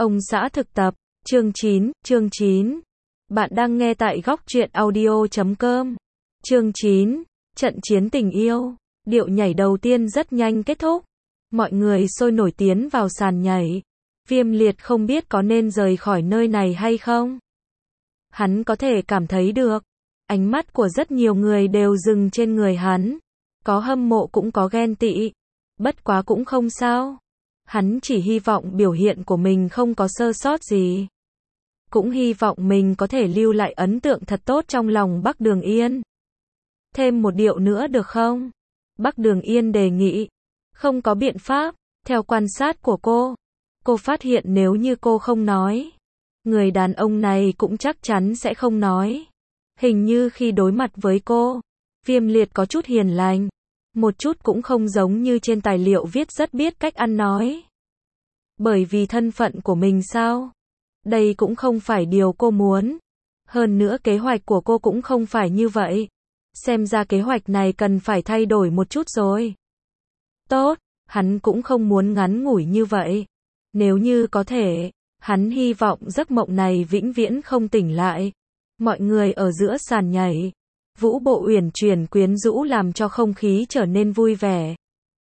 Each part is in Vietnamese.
Ông xã thực tập, chương 9. Bạn đang nghe tại góc truyện audio.com. Chương 9. Trận chiến tình yêu. Điệu nhảy đầu tiên rất nhanh kết thúc. Mọi người sôi nổi tiến vào sàn nhảy. Viêm Liệt không biết có nên rời khỏi nơi này hay không. Hắn có thể cảm thấy được. Ánh mắt của rất nhiều người đều dừng trên người hắn. Có hâm mộ cũng có ghen tị. Bất quá cũng không sao. Hắn chỉ hy vọng biểu hiện của mình không có sơ sót gì. Cũng hy vọng mình có thể lưu lại ấn tượng thật tốt trong lòng Bắc Đường Yên. Thêm một điệu nữa được không? Bắc Đường Yên đề nghị. Không có biện pháp, theo quan sát của cô phát hiện nếu như cô không nói, người đàn ông này cũng chắc chắn sẽ không nói. Hình như khi đối mặt với cô, Viêm Liệt có chút hiền lành. Một chút cũng không giống như trên tài liệu viết rất biết cách ăn nói. Bởi vì thân phận của mình sao? Đây cũng không phải điều cô muốn. Hơn nữa kế hoạch của cô cũng không phải như vậy. Xem ra kế hoạch này cần phải thay đổi một chút rồi. Tốt, hắn cũng không muốn ngắn ngủi như vậy. Nếu như có thể, hắn hy vọng giấc mộng này vĩnh viễn không tỉnh lại. Mọi người ở giữa sàn nhảy. Vũ bộ uyển chuyển quyến rũ làm cho không khí trở nên vui vẻ.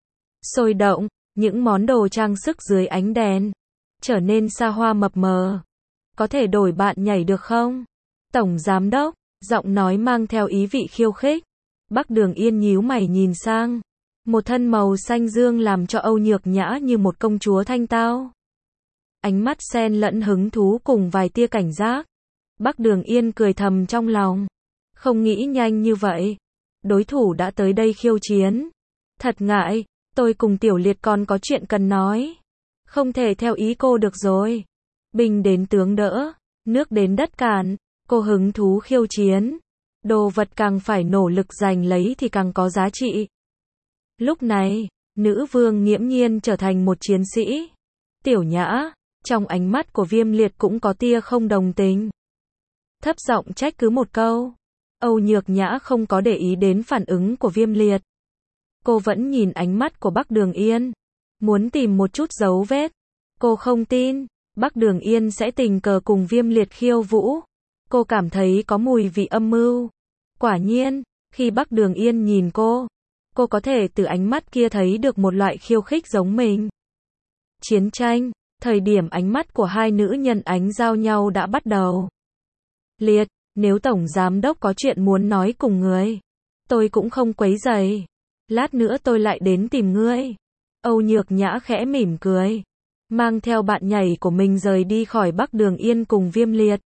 Sôi động, những món đồ trang sức dưới ánh đèn trở nên xa hoa mập mờ. Có thể đổi bạn nhảy được không? Tổng giám đốc, giọng nói mang theo ý vị khiêu khích. Bắc Đường Yên nhíu mày nhìn sang. Một thân màu xanh dương làm cho Âu Nhược Nhã như một công chúa thanh tao. Ánh mắt xen lẫn hứng thú cùng vài tia cảnh giác. Bắc Đường Yên cười thầm trong lòng. Không nghĩ nhanh như vậy. Đối thủ đã tới đây khiêu chiến. Thật ngại, tôi cùng Tiểu Liệt còn có chuyện cần nói. Không thể theo ý cô được rồi. Binh đến tướng đỡ, nước đến đất cạn, cô hứng thú khiêu chiến. Đồ vật càng phải nỗ lực giành lấy thì càng có giá trị. Lúc này, nữ vương nghiễm nhiên trở thành một chiến sĩ. Tiểu Nhã, trong ánh mắt của Viêm Liệt cũng có tia không đồng tình. Thấp giọng trách cứ một câu. Âu Nhược Nhã không có để ý đến phản ứng của Viêm Liệt. Cô vẫn nhìn ánh mắt của Bắc Đường Yên. Muốn tìm một chút dấu vết. Cô không tin Bắc Đường Yên sẽ tình cờ cùng Viêm Liệt khiêu vũ. Cô cảm thấy có mùi vị âm mưu. Quả nhiên, khi Bắc Đường Yên nhìn cô có thể từ ánh mắt kia thấy được một loại khiêu khích giống mình. Chiến tranh, thời điểm ánh mắt của hai nữ nhân ánh giao nhau đã bắt đầu. Liệt, nếu Tổng Giám Đốc có chuyện muốn nói cùng người, tôi cũng không quấy rầy. Lát nữa tôi lại đến tìm ngươi. Âu Nhược Nhã khẽ mỉm cười. Mang theo bạn nhảy của mình rời đi khỏi Bắc Đường Yên cùng Viêm Liệt.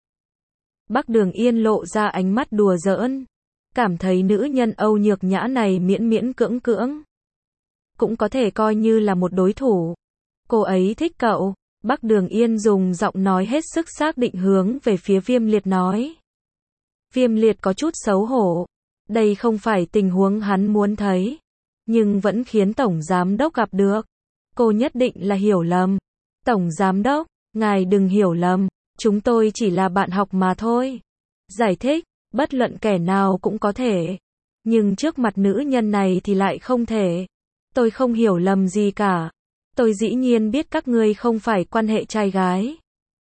Bắc Đường Yên lộ ra ánh mắt đùa giỡn. Cảm thấy nữ nhân Âu Nhược Nhã này miễn miễn cưỡng cưỡng. Cũng có thể coi như là một đối thủ. Cô ấy thích cậu. Bắc Đường Yên dùng giọng nói hết sức xác định hướng về phía Viêm Liệt nói. Viêm Liệt có chút xấu hổ. Đây không phải tình huống hắn muốn thấy. Nhưng vẫn khiến Tổng Giám Đốc gặp được. Cô nhất định là hiểu lầm. Tổng Giám Đốc, ngài đừng hiểu lầm. Chúng tôi chỉ là bạn học mà thôi. Giải thích, bất luận kẻ nào cũng có thể. Nhưng trước mặt nữ nhân này thì lại không thể. Tôi không hiểu lầm gì cả. Tôi dĩ nhiên biết các ngươi không phải quan hệ trai gái.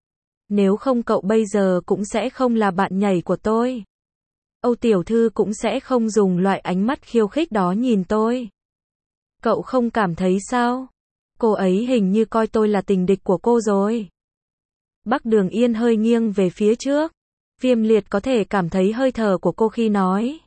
Nếu không cậu bây giờ cũng sẽ không là bạn nhảy của tôi. Âu tiểu thư cũng sẽ không dùng loại ánh mắt khiêu khích đó nhìn tôi. Cậu không cảm thấy sao? Cô ấy hình như coi tôi là tình địch của cô rồi. Bắc Đường Yên hơi nghiêng về phía trước. Viêm Liệt có thể cảm thấy hơi thở của cô khi nói.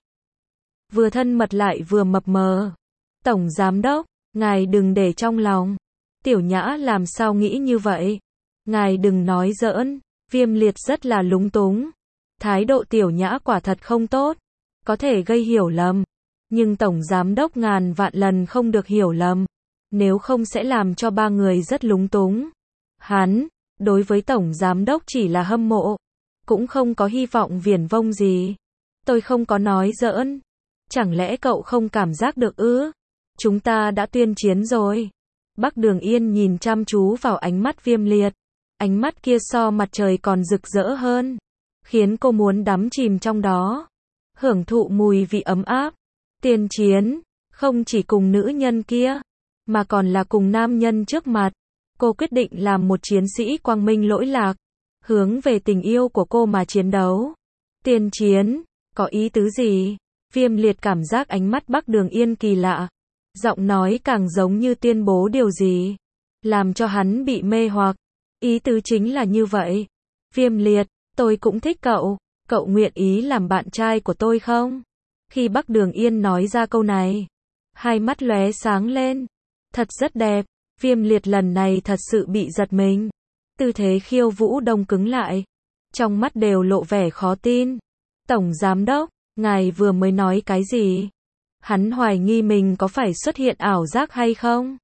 Vừa thân mật lại vừa mập mờ. Tổng Giám Đốc, ngài đừng để trong lòng. Tiểu Nhã làm sao nghĩ như vậy? Ngài đừng nói giỡn. Viêm Liệt rất là lúng túng. Thái độ Tiểu Nhã quả thật không tốt. Có thể gây hiểu lầm. Nhưng Tổng Giám Đốc ngàn vạn lần không được hiểu lầm. Nếu không sẽ làm cho ba người rất lúng túng. Hắn, đối với Tổng Giám Đốc chỉ là hâm mộ. Cũng không có hy vọng viển vông gì. Tôi không có nói giỡn. Chẳng lẽ cậu không cảm giác được ư? Chúng ta đã tuyên chiến rồi. Bắc Đường Yên nhìn chăm chú vào ánh mắt Viêm Liệt. Ánh mắt kia so mặt trời còn rực rỡ hơn. Khiến cô muốn đắm chìm trong đó. Hưởng thụ mùi vị ấm áp. Tiên chiến, không chỉ cùng nữ nhân kia, mà còn là cùng nam nhân trước mặt. Cô quyết định làm một chiến sĩ quang minh lỗi lạc, hướng về tình yêu của cô mà chiến đấu. Tiên chiến, có ý tứ gì? Viêm Liệt cảm giác ánh mắt Bắc Đường Yên kỳ lạ. Giọng nói càng giống như tuyên bố điều gì, làm cho hắn bị mê hoặc. Ý tứ chính là như vậy. Viêm Liệt, tôi cũng thích cậu, cậu nguyện ý làm bạn trai của tôi không? Khi Bắc Đường Yên nói ra câu này, hai mắt lóe sáng lên. Thật rất đẹp. Viêm Liệt lần này thật sự bị giật mình. Tư thế khiêu vũ đông cứng lại. Trong mắt đều lộ vẻ khó tin. Tổng giám đốc, ngài vừa mới nói cái gì? Hắn hoài nghi mình có phải xuất hiện ảo giác hay không?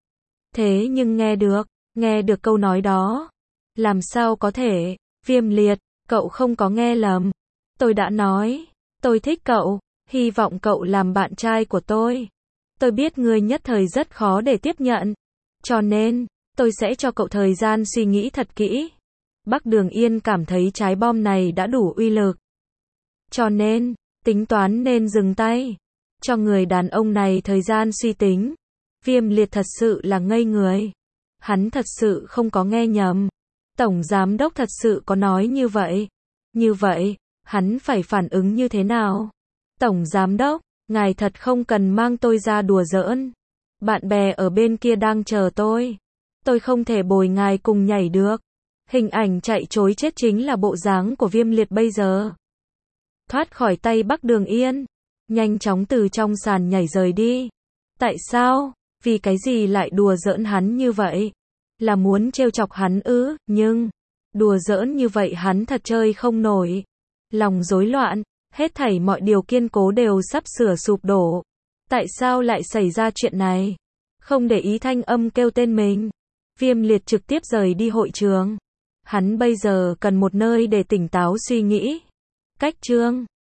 Thế nhưng nghe được câu nói đó. Làm sao có thể? Viêm Liệt, cậu không có nghe lầm. Tôi đã nói, tôi thích cậu, hy vọng cậu làm bạn trai của tôi. Tôi biết ngươi nhất thời rất khó để tiếp nhận. Cho nên, tôi sẽ cho cậu thời gian suy nghĩ thật kỹ. Bắc Đường Yên cảm thấy trái bom này đã đủ uy lực. Cho nên, tính toán nên dừng tay. Cho người đàn ông này thời gian suy tính. Viêm Liệt thật sự là ngây người. Hắn thật sự không có nghe nhầm. Tổng giám đốc thật sự có nói như vậy. Như vậy, hắn phải phản ứng như thế nào? Tổng giám đốc, ngài thật không cần mang tôi ra đùa giỡn. Bạn bè ở bên kia đang chờ tôi. Tôi không thể bồi ngài cùng nhảy được. Hình ảnh chạy trối chết chính là bộ dáng của Viêm Liệt bây giờ. Thoát khỏi tay Bắc Đường Yên, nhanh chóng từ trong sàn nhảy rời đi. Tại sao? Vì cái gì lại đùa giỡn hắn như vậy? Là muốn trêu chọc hắn ư? Nhưng, đùa giỡn như vậy hắn thật chơi không nổi. Lòng rối loạn, hết thảy mọi điều kiên cố đều sắp sửa sụp đổ. Tại sao lại xảy ra chuyện này? Không để ý thanh âm kêu tên mình. Viêm Liệt trực tiếp rời đi hội trường. Hắn bây giờ cần một nơi để tỉnh táo suy nghĩ. Cách chương